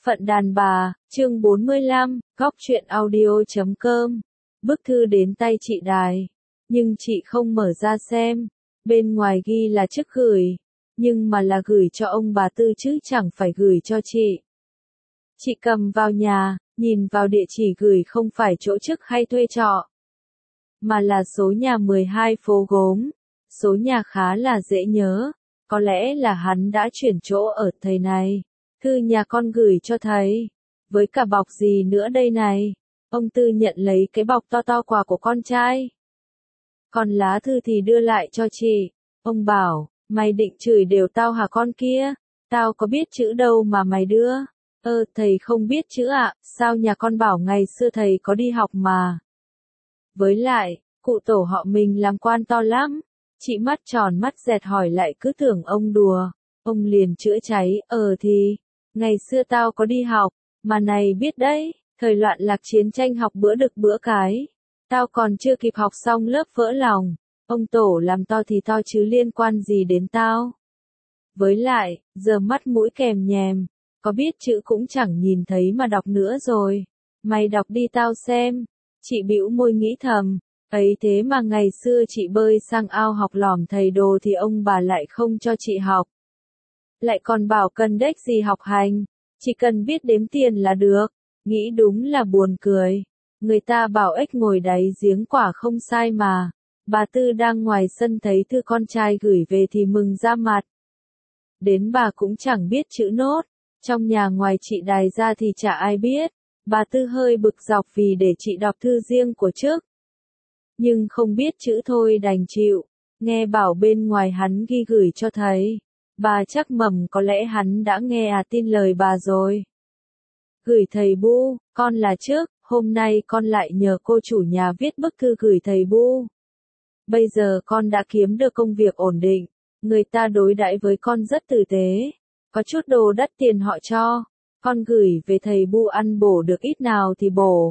Phận đàn bà, chương 45, góc truyện audio.com. Bức thư đến tay chị Đài, nhưng chị không mở ra xem. Bên ngoài ghi là chức gửi, nhưng mà là gửi cho ông bà Tư chứ chẳng phải gửi cho chị. Chị cầm vào nhà, nhìn vào địa chỉ gửi không phải chỗ chức hay thuê trọ, mà là số nhà 12 phố Gốm. Số nhà khá là dễ nhớ, có lẽ là hắn đã chuyển chỗ ở thầy này. Thư nhà con gửi cho thầy, với cả bọc gì nữa đây này. Ông Tư nhận lấy cái bọc to to quà của con trai. Còn lá thư thì đưa lại cho chị. Ông bảo, mày định chửi đều tao hả con kia? Tao có biết chữ đâu mà mày đưa. Thầy không biết chữ ạ, sao nhà con bảo ngày xưa thầy có đi học mà. Với lại, cụ tổ họ mình làm quan to lắm. Chị mắt tròn mắt dẹt hỏi lại cứ tưởng ông đùa. Ông liền chữa cháy, thì, ngày xưa tao có đi học, mà này biết đấy, thời loạn lạc chiến tranh học bữa đực bữa cái. Tao còn chưa kịp học xong lớp vỡ lòng, ông tổ làm to thì to chứ liên quan gì đến tao. Với lại, giờ mắt mũi kèm nhèm, có biết chữ cũng chẳng nhìn thấy mà đọc nữa rồi. Mày đọc đi tao xem. Chị bĩu môi nghĩ thầm, ấy thế mà ngày xưa chị bơi sang ao học lỏm thầy đồ thì ông bà lại không cho chị học. Lại còn bảo cần đếch gì học hành, chỉ cần biết đếm tiền là được. Nghĩ đúng là buồn cười. Người ta bảo ếch ngồi đáy giếng quả không sai mà. Bà Tư đang ngoài sân thấy thư con trai gửi về thì mừng ra mặt. Đến bà cũng chẳng biết chữ nốt. Trong nhà ngoài chị Đài ra thì chả ai biết. Bà Tư hơi bực dọc vì để chị đọc thư riêng của chức. Nhưng không biết chữ thôi đành chịu. Nghe bảo bên ngoài hắn ghi gửi cho thầy. Bà chắc mầm có lẽ hắn đã nghe tin lời bà rồi. Gửi thầy Bu, con là trước, hôm nay con lại nhờ cô chủ nhà viết bức thư gửi thầy Bu. Bây giờ con đã kiếm được công việc ổn định, người ta đối đãi với con rất tử tế, có chút đồ đắt tiền họ cho, con gửi về thầy Bu ăn bổ được ít nào thì bổ.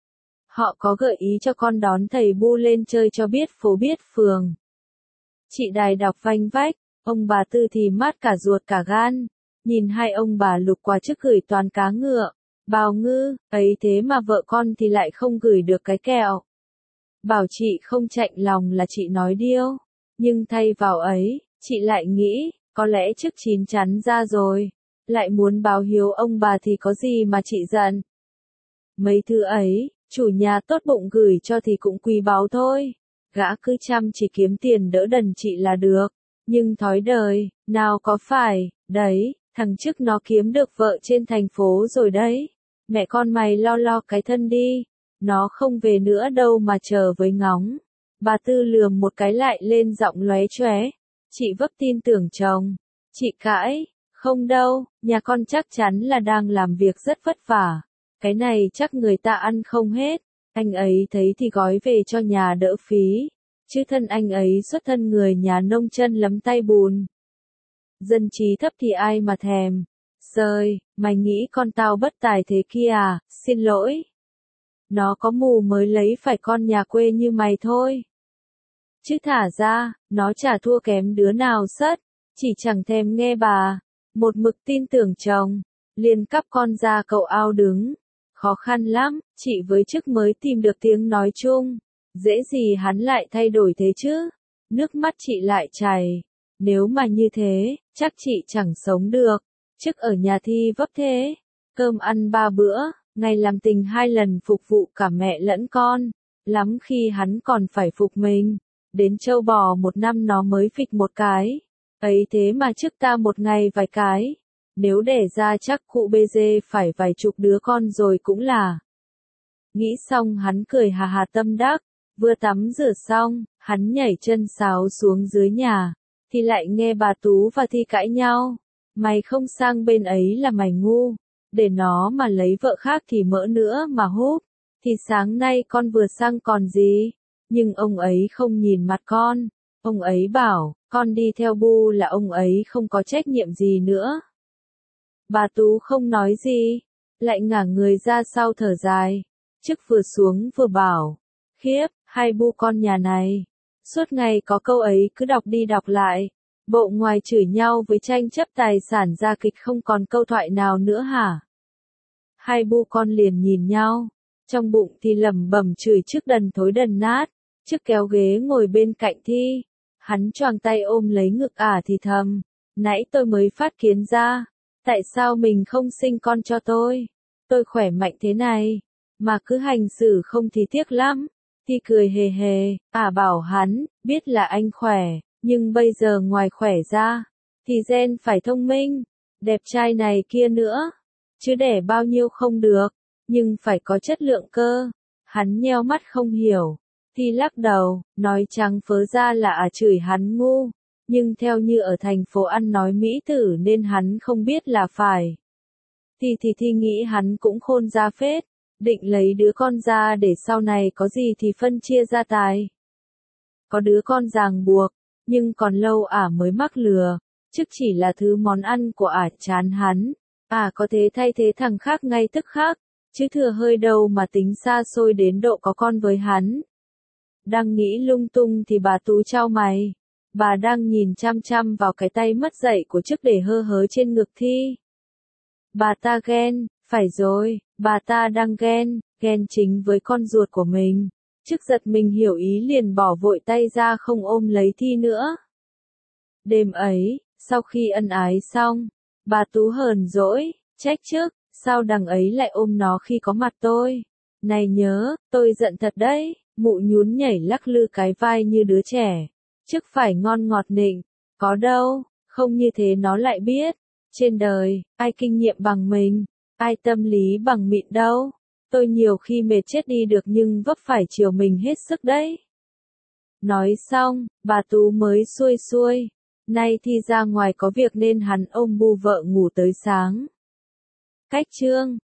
Họ có gợi ý cho con đón thầy Bu lên chơi cho biết phố biết phường. Chị Đài đọc vanh vách. Ông bà Tư thì mát cả ruột cả gan, nhìn hai ông bà lục quà trước gửi toàn cá ngựa, bào ngư, ấy thế mà vợ con thì lại không gửi được cái kẹo. Bảo chị không chạnh lòng là chị nói điêu, nhưng thay vào ấy, chị lại nghĩ, có lẽ trước chín chắn ra rồi, lại muốn báo hiếu ông bà thì có gì mà chị giận. Mấy thứ ấy, chủ nhà tốt bụng gửi cho thì cũng quý báu thôi, gã cứ chăm chỉ kiếm tiền đỡ đần chị là được. Nhưng thói đời, nào có phải, đấy, thằng chức nó kiếm được vợ trên thành phố rồi đấy. Mẹ con mày lo cái thân đi, nó không về nữa đâu mà chờ với ngóng. Bà Tư lườm một cái lại lên giọng lóe choé. Chị vấp tin tưởng chồng. Chị cãi, không đâu, nhà con chắc chắn là đang làm việc rất vất vả. Cái này chắc người ta ăn không hết, anh ấy thấy thì gói về cho nhà đỡ phí. Chứ thân anh ấy xuất thân người nhà nông chân lấm tay bùn. Dân trí thấp thì ai mà thèm. Sơi, mày nghĩ con tao bất tài thế kia à, xin lỗi. Nó có mù mới lấy phải con nhà quê như mày thôi. Chứ thả ra, nó chả thua kém đứa nào sất, chỉ chẳng thèm nghe bà. Một mực tin tưởng chồng, liền cắp con ra cậu ao đứng. Khó khăn lắm, chị với chức mới tìm được tiếng nói chung. Dễ gì hắn lại thay đổi thế chứ? Nước mắt chị lại chảy. Nếu mà như thế, chắc chị chẳng sống được. Chức ở nhà thi vấp thế. Cơm ăn 3 bữa, ngày làm tình 2 lần phục vụ cả mẹ lẫn con. Lắm khi hắn còn phải phục mình. Đến trâu bò 1 năm nó mới phịch một cái. Ấy thế mà chức ta một ngày vài cái. Nếu đẻ ra chắc cụ bê dê phải vài chục đứa con rồi cũng là. Nghĩ xong hắn cười hà hà tâm đắc. Vừa tắm rửa xong, hắn nhảy chân sáo xuống dưới nhà, thì lại nghe bà Tú và Thi cãi nhau. Mày không sang bên ấy là mày ngu, để nó mà lấy vợ khác thì mỡ nữa mà húp, thì sáng nay con vừa sang còn gì. Nhưng ông ấy không nhìn mặt con, ông ấy bảo, con đi theo Bu là ông ấy không có trách nhiệm gì nữa. Bà Tú không nói gì, lại ngả người ra sau thở dài, chức vừa xuống vừa bảo, khiếp. Hai Bu con nhà này, suốt ngày có câu ấy cứ đọc đi đọc lại, bộ ngoài chửi nhau với tranh chấp tài sản ra kịch không còn câu thoại nào nữa hả? Hai bu con liền nhìn nhau, trong bụng thì lẩm bẩm chửi trước đần thối đần nát, trước kéo ghế ngồi bên cạnh Thi. Hắn choàng tay ôm lấy ngực thì thầm, nãy tôi mới phát kiến ra, tại sao mình không sinh con cho tôi khỏe mạnh thế này, mà cứ hành xử không thì tiếc lắm. Thi cười hề hề, bảo hắn, biết là anh khỏe, nhưng bây giờ ngoài khỏe ra, thì gen phải thông minh, đẹp trai này kia nữa, chứ đẻ bao nhiêu không được, nhưng phải có chất lượng cơ. Hắn nheo mắt không hiểu, Thi lắc đầu, nói trắng phớ ra là chửi hắn ngu, nhưng theo như ở thành phố ăn nói mỹ tử nên hắn không biết là phải. Thi nghĩ hắn cũng khôn ra phết, định lấy đứa con ra để sau này có gì thì phân chia gia tài. Có đứa con ràng buộc, nhưng còn lâu mới mắc lừa, chứ chỉ là thứ món ăn của chán hắn. Có thế thay thế thằng khác ngay tức khắc, chứ thừa hơi đâu mà tính xa xôi đến độ có con với hắn. Đang nghĩ lung tung thì bà Tú chau mày. Bà đang nhìn chăm chăm vào cái tay mất dạy của chức để hơ hớ trên ngực Thi. Bà ta ghen, phải rồi, bà ta đang ghen chính với con ruột của mình. Chức giật mình hiểu ý liền bỏ vội tay ra không ôm lấy Thi nữa. Đêm ấy, sau khi ân ái xong, bà Tú hờn dỗi, trách chức, sao đằng ấy lại ôm nó khi có mặt tôi. Này nhớ, tôi giận thật đấy, mụ nhún nhảy lắc lư cái vai như đứa trẻ. Chức phải ngon ngọt nịnh, có đâu, không như thế nó lại biết. Trên đời, ai kinh nghiệm bằng mình, ai tâm lý bằng mịn đâu. Tôi nhiều khi mệt chết đi được nhưng vấp phải chiều mình hết sức đấy. Nói xong, bà Tú mới xuôi xuôi. Nay Thi ra ngoài có việc nên hắn ôm bu vợ ngủ tới sáng. Cách chương